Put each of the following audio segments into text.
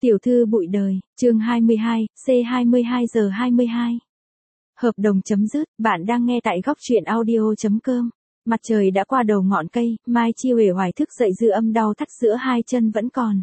Tiểu thư bụi đời, chương 22, C22 giờ 22. Hợp đồng chấm dứt, bạn đang nghe tại góc truyện audio.com. Mặt trời đã qua đầu ngọn cây, Mai Chi uể oải thức dậy dư âm đau thắt giữa hai chân vẫn còn.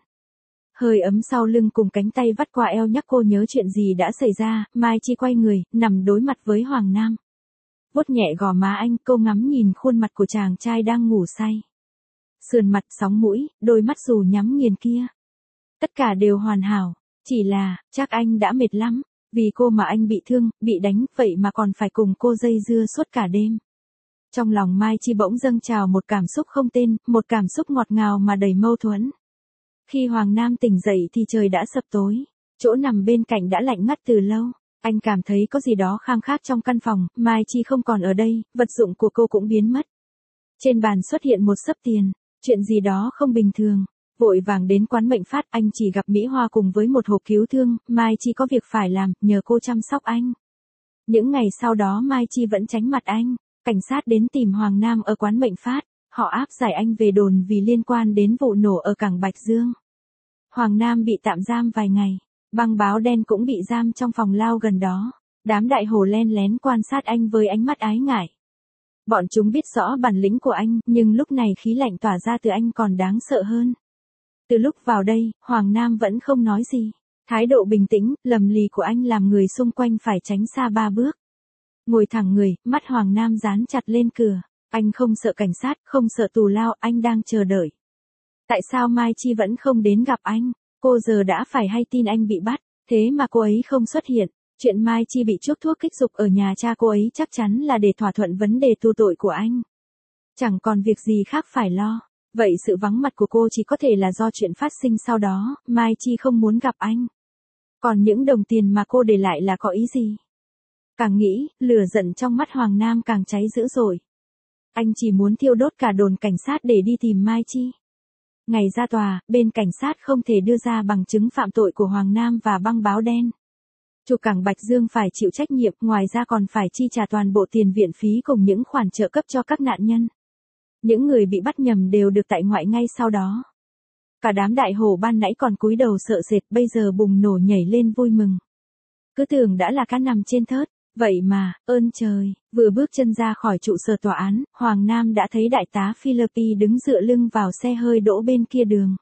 Hơi ấm sau lưng cùng cánh tay vắt qua eo nhắc cô nhớ chuyện gì đã xảy ra, Mai Chi quay người, nằm đối mặt với Hoàng Nam. Vuốt nhẹ gò má anh, cô ngắm nhìn khuôn mặt của chàng trai đang ngủ say. Sườn mặt, sóng mũi, đôi mắt dù nhắm nghiền kia. Tất cả đều hoàn hảo, chỉ là, chắc anh đã mệt lắm, vì cô mà anh bị thương, bị đánh, vậy mà còn phải cùng cô dây dưa suốt cả đêm. Trong lòng Mai Chi bỗng dâng trào một cảm xúc không tên, một cảm xúc ngọt ngào mà đầy mâu thuẫn. Khi Hoàng Nam tỉnh dậy thì trời đã sập tối, chỗ nằm bên cạnh đã lạnh ngắt từ lâu. Anh cảm thấy có gì đó khang khác trong căn phòng, Mai Chi không còn ở đây, vật dụng của cô cũng biến mất. Trên bàn xuất hiện một xấp tiền, chuyện gì đó không bình thường. Vội vàng đến quán Mệnh Phát, anh chỉ gặp Mỹ Hoa cùng với một hộp cứu thương, Mai Chi có việc phải làm, nhờ cô chăm sóc anh. Những ngày sau đó Mai Chi vẫn tránh mặt anh, cảnh sát đến tìm Hoàng Nam ở quán Mệnh Phát, họ áp giải anh về đồn vì liên quan đến vụ nổ ở cảng Bạch Dương. Hoàng Nam bị tạm giam vài ngày, băng báo đen cũng bị giam trong phòng lao gần đó, đám đại hồ len lén quan sát anh với ánh mắt ái ngại. Bọn chúng biết rõ bản lĩnh của anh, nhưng lúc này khí lạnh tỏa ra từ anh còn đáng sợ hơn. Từ lúc vào đây, Hoàng Nam vẫn không nói gì. Thái độ bình tĩnh, lầm lì của anh làm người xung quanh phải tránh xa 3 bước. Ngồi thẳng người, mắt Hoàng Nam dán chặt lên cửa. Anh không sợ cảnh sát, không sợ tù lao, anh đang chờ đợi. Tại sao Mai Chi vẫn không đến gặp anh? Cô giờ đã phải hay tin anh bị bắt, thế mà cô ấy không xuất hiện. Chuyện Mai Chi bị chuốc thuốc kích dục ở nhà cha cô ấy chắc chắn là để thỏa thuận vấn đề tu tội của anh. Chẳng còn việc gì khác phải lo. Vậy sự vắng mặt của cô chỉ có thể là do chuyện phát sinh sau đó, Mai Chi không muốn gặp anh. Còn những đồng tiền mà cô để lại là có ý gì? Càng nghĩ, lửa giận trong mắt Hoàng Nam càng cháy dữ dội. Anh chỉ muốn thiêu đốt cả đồn cảnh sát để đi tìm Mai Chi. Ngày ra tòa, bên cảnh sát không thể đưa ra bằng chứng phạm tội của Hoàng Nam và băng báo đen. Chủ cảng Bạch Dương phải chịu trách nhiệm, ngoài ra còn phải chi trả toàn bộ tiền viện phí cùng những khoản trợ cấp cho các nạn nhân. Những người bị bắt nhầm đều được tại ngoại ngay sau đó. Cả đám đại hồ ban nãy còn cúi đầu sợ sệt, bây giờ bùng nổ nhảy lên vui mừng. Cứ tưởng đã là cá nằm trên thớt, vậy mà, ơn trời, vừa bước chân ra khỏi trụ sở tòa án, Hoàng Nam đã thấy đại tá Philippe đứng dựa lưng vào xe hơi đỗ bên kia đường.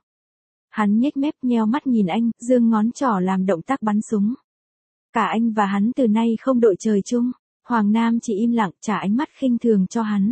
Hắn nhếch mép nheo mắt nhìn anh, giương ngón trỏ làm động tác bắn súng. Cả anh và hắn từ nay không đội trời chung, Hoàng Nam chỉ im lặng trả ánh mắt khinh thường cho hắn.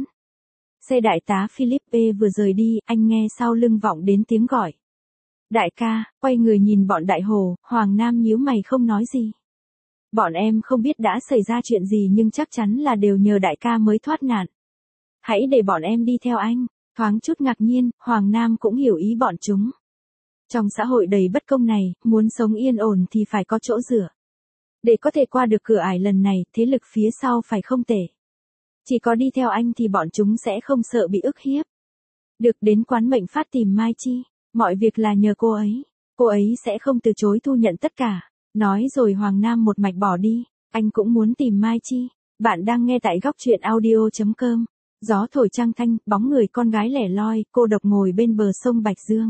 Xe đại tá Philippe vừa rời đi, anh nghe sau lưng vọng đến tiếng gọi. Đại ca, quay người nhìn bọn đại hồ, Hoàng Nam nhíu mày không nói gì. Bọn em không biết đã xảy ra chuyện gì nhưng chắc chắn là đều nhờ đại ca mới thoát nạn. Hãy để bọn em đi theo anh. Thoáng chút ngạc nhiên, Hoàng Nam cũng hiểu ý bọn chúng. Trong xã hội đầy bất công này, muốn sống yên ổn thì phải có chỗ dựa. Để có thể qua được cửa ải lần này, thế lực phía sau phải không tệ. Chỉ có đi theo anh thì bọn chúng sẽ không sợ bị ức hiếp. Được đến quán Mệnh Phát tìm Mai Chi, mọi việc là nhờ cô ấy sẽ không từ chối thu nhận tất cả. Nói rồi Hoàng Nam một mạch bỏ đi, anh cũng muốn tìm Mai Chi. Bạn đang nghe tại góc truyện audio.com. Gió thổi trăng thanh, bóng người con gái lẻ loi, cô độc ngồi bên bờ sông Bạch Dương.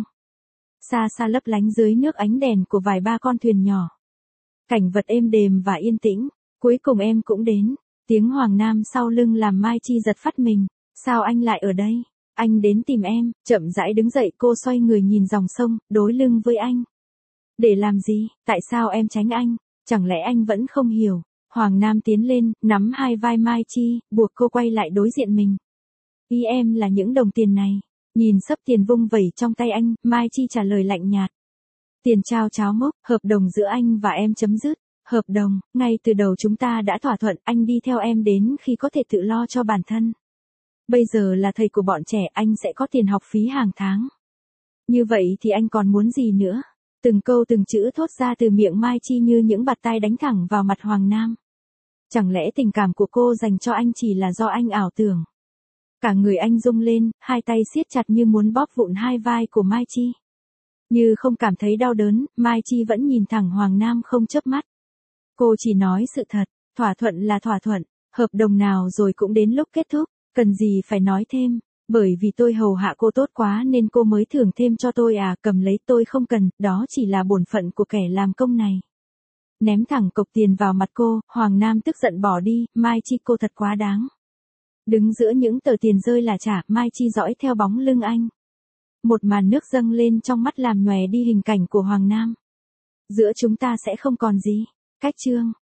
Xa xa lấp lánh dưới nước ánh đèn của vài ba con thuyền nhỏ. Cảnh vật êm đềm và yên tĩnh, cuối cùng em cũng đến. Tiếng Hoàng Nam sau lưng làm Mai Chi giật phát mình. Sao anh lại ở đây? Anh đến tìm em. Chậm rãi đứng dậy, cô xoay người nhìn dòng sông, đối lưng với anh. Để làm gì? Tại sao em tránh anh? Chẳng lẽ anh vẫn không hiểu? Hoàng Nam tiến lên, nắm hai vai Mai Chi, buộc cô quay lại đối diện mình. Ý em là những đồng tiền này. Nhìn xấp tiền vung vẩy trong tay anh, Mai Chi trả lời lạnh nhạt. Tiền trao cháo mốc, hợp đồng giữa anh và em chấm dứt. Hợp đồng, ngay từ đầu chúng ta đã thỏa thuận, anh đi theo em đến khi có thể tự lo cho bản thân. Bây giờ là thầy của bọn trẻ, anh sẽ có tiền học phí hàng tháng. Như vậy thì anh còn muốn gì nữa? Từng câu từng chữ thốt ra từ miệng Mai Chi như những bạt tai đánh thẳng vào mặt Hoàng Nam. Chẳng lẽ tình cảm của cô dành cho anh chỉ là do anh ảo tưởng? Cả người anh rung lên, hai tay siết chặt như muốn bóp vụn hai vai của Mai Chi. Như không cảm thấy đau đớn, Mai Chi vẫn nhìn thẳng Hoàng Nam không chớp mắt. Cô chỉ nói sự thật, thỏa thuận là thỏa thuận, hợp đồng nào rồi cũng đến lúc kết thúc, cần gì phải nói thêm. Bởi vì tôi hầu hạ cô tốt quá nên cô mới thưởng thêm cho tôi à, cầm lấy, tôi không cần, đó chỉ là bổn phận của kẻ làm công này. Ném thẳng cộc tiền vào mặt cô, Hoàng Nam tức giận bỏ đi, Mai Chi cô thật quá đáng. Đứng giữa những tờ tiền rơi là trả, Mai Chi dõi theo bóng lưng anh. Một màn nước dâng lên trong mắt làm nhòe đi hình cảnh của Hoàng Nam. Giữa chúng ta sẽ không còn gì. Cách chương